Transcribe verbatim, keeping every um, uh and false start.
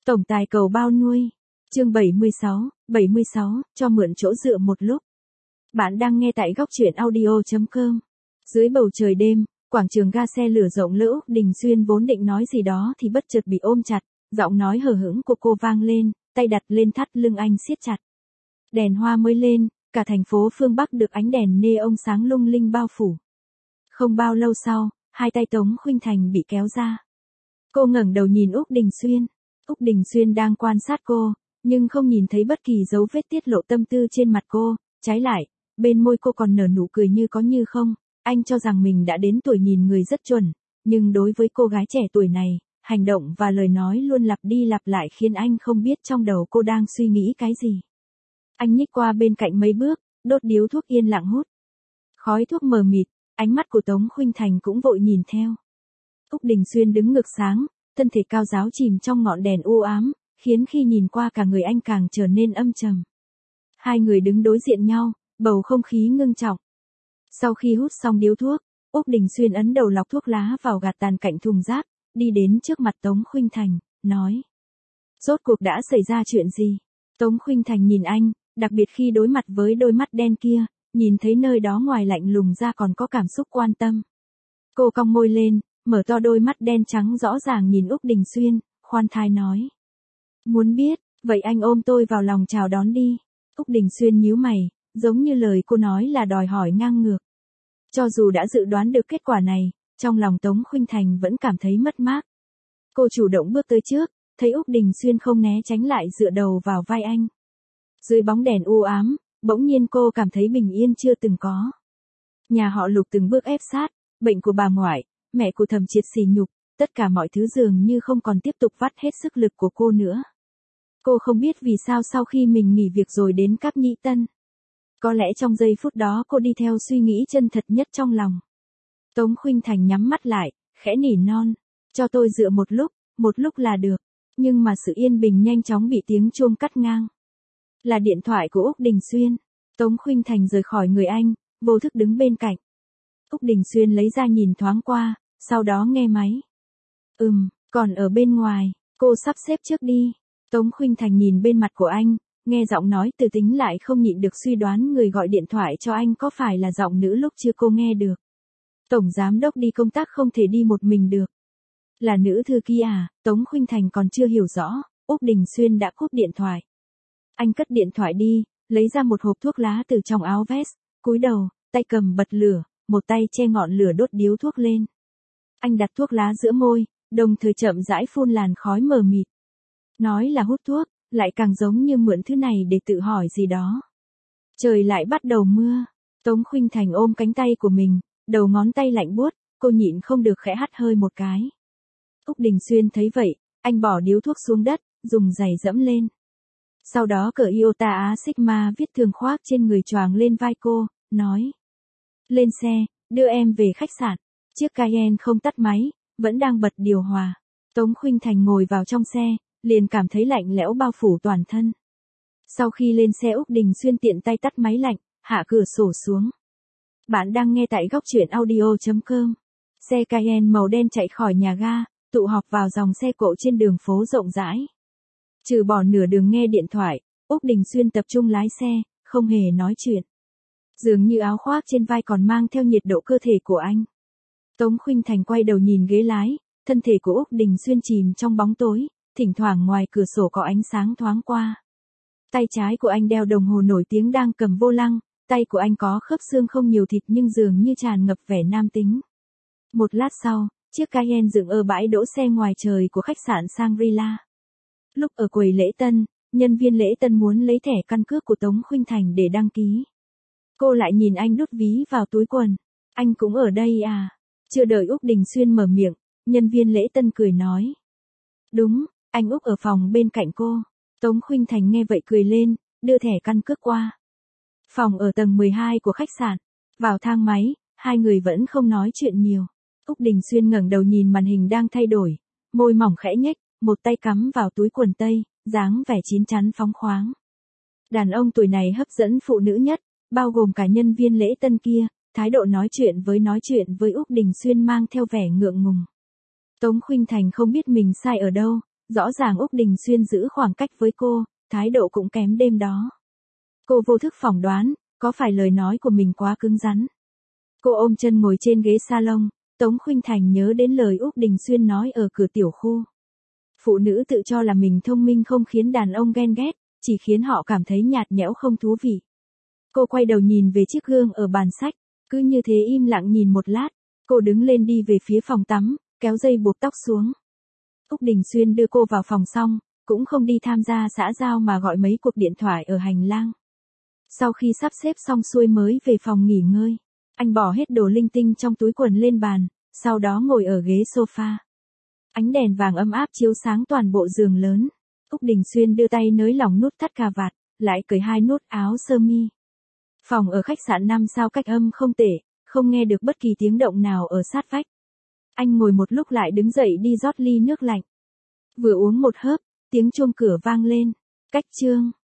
Tổng tài cầu bao nuôi. Chương bảy mươi sáu, bảy mươi sáu, cho mượn chỗ dựa một lúc. Bạn đang nghe tại góc truyện audio chấm com. Dưới bầu trời đêm, quảng trường ga xe lửa rộng lỡ Úc Đình Xuyên vốn định nói gì đó thì bất chợt bị ôm chặt, giọng nói hờ hững của cô vang lên, tay đặt lên thắt lưng anh siết chặt. Đèn hoa mới lên, cả thành phố phương Bắc được ánh đèn neon sáng lung linh bao phủ. Không bao lâu sau, hai tay Tống Khuynh Thành bị kéo ra. Cô ngẩng đầu nhìn Úc Đình Xuyên. Úc Đình Xuyên đang quan sát cô, nhưng không nhìn thấy bất kỳ dấu vết tiết lộ tâm tư trên mặt cô, trái lại, bên môi cô còn nở nụ cười như có như không. Anh cho rằng mình đã đến tuổi nhìn người rất chuẩn, nhưng đối với cô gái trẻ tuổi này, hành động và lời nói luôn lặp đi lặp lại khiến anh không biết trong đầu cô đang suy nghĩ cái gì. Anh nhích qua bên cạnh mấy bước, đốt điếu thuốc yên lặng hút. Khói thuốc mờ mịt, ánh mắt của Tống Khuynh Thành cũng vội nhìn theo. Úc Đình Xuyên đứng ngược sáng, thân thể cao ráo chìm trong ngọn đèn u ám, khiến khi nhìn qua cả người anh càng trở nên âm trầm. Hai người đứng đối diện nhau, bầu không khí ngưng trọng. Sau khi hút xong điếu thuốc, Úc Đình Xuyên ấn đầu lọc thuốc lá vào gạt tàn cạnh thùng rác, đi đến trước mặt Tống Khuynh Thành, nói. Rốt cuộc đã xảy ra chuyện gì? Tống Khuynh Thành nhìn anh, đặc biệt khi đối mặt với đôi mắt đen kia, nhìn thấy nơi đó ngoài lạnh lùng ra còn có cảm xúc quan tâm. Cô cong môi lên, mở to đôi mắt đen trắng rõ ràng nhìn Úc Đình Xuyên, khoan thai nói. Muốn biết, vậy anh ôm tôi vào lòng chào đón đi. Úc Đình Xuyên nhíu mày, giống như lời cô nói là đòi hỏi ngang ngược. Cho dù đã dự đoán được kết quả này, trong lòng Tống Khuynh Thành vẫn cảm thấy mất mát. Cô chủ động bước tới trước, thấy Úc Đình Xuyên không né tránh lại dựa đầu vào vai anh. Dưới bóng đèn u ám, bỗng nhiên cô cảm thấy bình yên chưa từng có. Nhà họ Lục từng bước ép sát, bệnh của bà ngoại, mẹ của Thẩm Triệt sỉ nhục, tất cả mọi thứ dường như không còn tiếp tục vắt hết sức lực của cô nữa. Cô không biết vì sao sau khi mình nghỉ việc rồi đến Cáp Nhĩ Tân. Có lẽ trong giây phút đó cô đi theo suy nghĩ chân thật nhất trong lòng. Tống Khuynh Thành nhắm mắt lại, khẽ nỉ non, cho tôi dựa một lúc, một lúc là được. Nhưng mà sự yên bình nhanh chóng bị tiếng chuông cắt ngang. Là điện thoại của Úc Đình Xuyên. Tống Khuynh Thành rời khỏi người anh, vô thức đứng bên cạnh. Úc Đình Xuyên lấy ra nhìn thoáng qua, sau đó nghe máy. Ừm, còn ở bên ngoài, cô sắp xếp trước đi. Tống Khuynh Thành nhìn bên mặt của anh, nghe giọng nói từ tính lại không nhịn được suy đoán người gọi điện thoại cho anh có phải là giọng nữ lúc chưa cô nghe được. Tổng giám đốc đi công tác không thể đi một mình được. Là nữ thư ký à? Tống Khuynh Thành còn chưa hiểu rõ, Úc Đình Xuyên đã cúp điện thoại. Anh cất điện thoại đi, lấy ra một hộp thuốc lá từ trong áo vest, cúi đầu, tay cầm bật lửa, một tay che ngọn lửa đốt điếu thuốc lên. Anh đặt thuốc lá giữa môi, đồng thời chậm rãi phun làn khói mờ mịt. Nói là hút thuốc, lại càng giống như mượn thứ này để tự hỏi gì đó. Trời lại bắt đầu mưa. Tống Khuynh Thành ôm cánh tay của mình, đầu ngón tay lạnh buốt, cô nhịn không được khẽ hắt hơi một cái. Úc Đình Xuyên thấy vậy, anh bỏ điếu thuốc xuống đất, dùng giày dẫm lên. Sau đó cởi Iota Á Sigma viết thường khoác trên người choàng lên vai cô, nói. Lên xe, đưa em về khách sạn. Chiếc Cayenne không tắt máy, vẫn đang bật điều hòa. Tống Khuynh Thành ngồi vào trong xe, liền cảm thấy lạnh lẽo bao phủ toàn thân. Sau khi lên xe Úc Đình Xuyên tiện tay tắt máy lạnh, hạ cửa sổ xuống. Bạn đang nghe tại góc truyện audio chấm com. Xe Cayenne màu đen chạy khỏi nhà ga, tụ họp vào dòng xe cộ trên đường phố rộng rãi. Trừ bỏ nửa đường nghe điện thoại, Úc Đình Xuyên tập trung lái xe, không hề nói chuyện. Dường như áo khoác trên vai còn mang theo nhiệt độ cơ thể của anh. Tống Khuynh Thành quay đầu nhìn ghế lái, thân thể của Úc Đình Xuyên chìm trong bóng tối, thỉnh thoảng ngoài cửa sổ có ánh sáng thoáng qua. Tay trái của anh đeo đồng hồ nổi tiếng đang cầm vô lăng, tay của anh có khớp xương không nhiều thịt nhưng dường như tràn ngập vẻ nam tính. Một lát sau, chiếc Cayenne dựng ở bãi đỗ xe ngoài trời của khách sạn Shangri-La. Lúc ở quầy lễ tân, nhân viên lễ tân muốn lấy thẻ căn cước của Tống Khuynh Thành để đăng ký. Cô lại nhìn anh đút ví vào túi quần. Anh cũng ở đây à? Chưa đợi Úc Đình Xuyên mở miệng, nhân viên lễ tân cười nói. Đúng, anh Úc ở phòng bên cạnh cô. Tống Khuynh Thành nghe vậy cười lên, đưa thẻ căn cước qua. Phòng ở tầng mười hai của khách sạn. Vào thang máy, hai người vẫn không nói chuyện nhiều. Úc Đình Xuyên ngẩng đầu nhìn màn hình đang thay đổi, môi mỏng khẽ nhếch, một tay cắm vào túi quần tây, dáng vẻ chín chắn phóng khoáng. Đàn ông tuổi này hấp dẫn phụ nữ nhất, bao gồm cả nhân viên lễ tân kia, thái độ nói chuyện với nói chuyện với Úc Đình Xuyên mang theo vẻ ngượng ngùng. Tống Khuynh Thành không biết mình sai ở đâu, Rõ ràng Úc Đình Xuyên giữ khoảng cách với cô, thái độ cũng kém đêm đó. Cô vô thức phỏng đoán, có phải lời nói của mình quá cứng rắn. Cô ôm chân ngồi trên ghế salon, Tống Khuynh Thành nhớ đến lời Úc Đình Xuyên nói ở cửa tiểu khu. Phụ nữ tự cho là mình thông minh không khiến đàn ông ghen ghét, chỉ khiến họ cảm thấy nhạt nhẽo không thú vị. Cô quay đầu nhìn về chiếc gương ở bàn sách, cứ như thế im lặng nhìn một lát, cô đứng lên đi về phía phòng tắm, kéo dây buộc tóc xuống. Úc Đình Xuyên đưa cô vào phòng xong, cũng không đi tham gia xã giao mà gọi mấy cuộc điện thoại ở hành lang. Sau khi sắp xếp xong xuôi mới về phòng nghỉ ngơi, anh bỏ hết đồ linh tinh trong túi quần lên bàn, sau đó ngồi ở ghế sofa. Ánh đèn vàng ấm áp chiếu sáng toàn bộ giường lớn. Úc Đình Xuyên đưa tay nới lỏng nút thắt cà vạt, lại cởi hai nút áo sơ mi. Phòng ở khách sạn năm sao cách âm không tệ, không nghe được bất kỳ tiếng động nào ở sát vách. Anh ngồi một lúc lại đứng dậy đi rót ly nước lạnh. Vừa uống một hớp, tiếng chuông cửa vang lên. Cách chương.